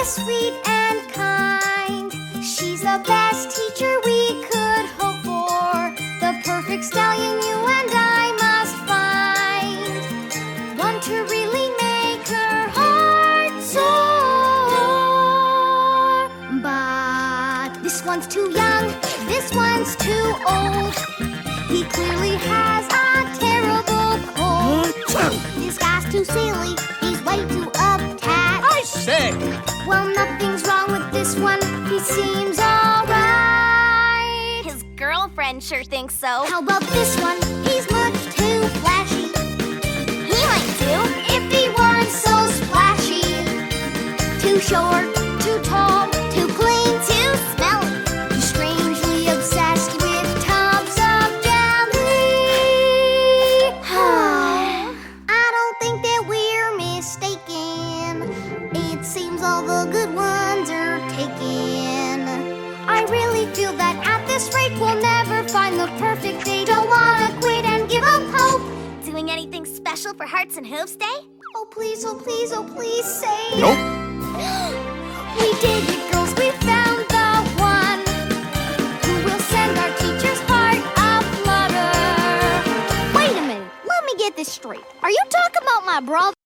sweet and kind. She's the best teacher we could hope for. The perfect stallion you and I must find. One to really make her heart soar. But this one's too young, this one's too old. He clearly has a terrible cold. This guy's too silly, he's way too uptight. I say! Well, nothing's wrong with this one, he seems alright. His girlfriend sure thinks so. How about this one? He's much too flashy. He might too. If he weren't so splashy. Too short, too tall, Too clean, too smelly. too strangely obsessed with tubs of jelly. I don't think that we're mistaken. It seems all the good ones are taken. I really feel that at this rate we'll never find the perfect date. Don't wanna quit and give up hope. Doing anything special for Hearts and Hooves Day? Oh please, oh please, oh please say. Nope. We did it, girls, we found the one who will send our teacher's heart aflutter. Wait a minute, let me get this straight. Are you talking about my brother?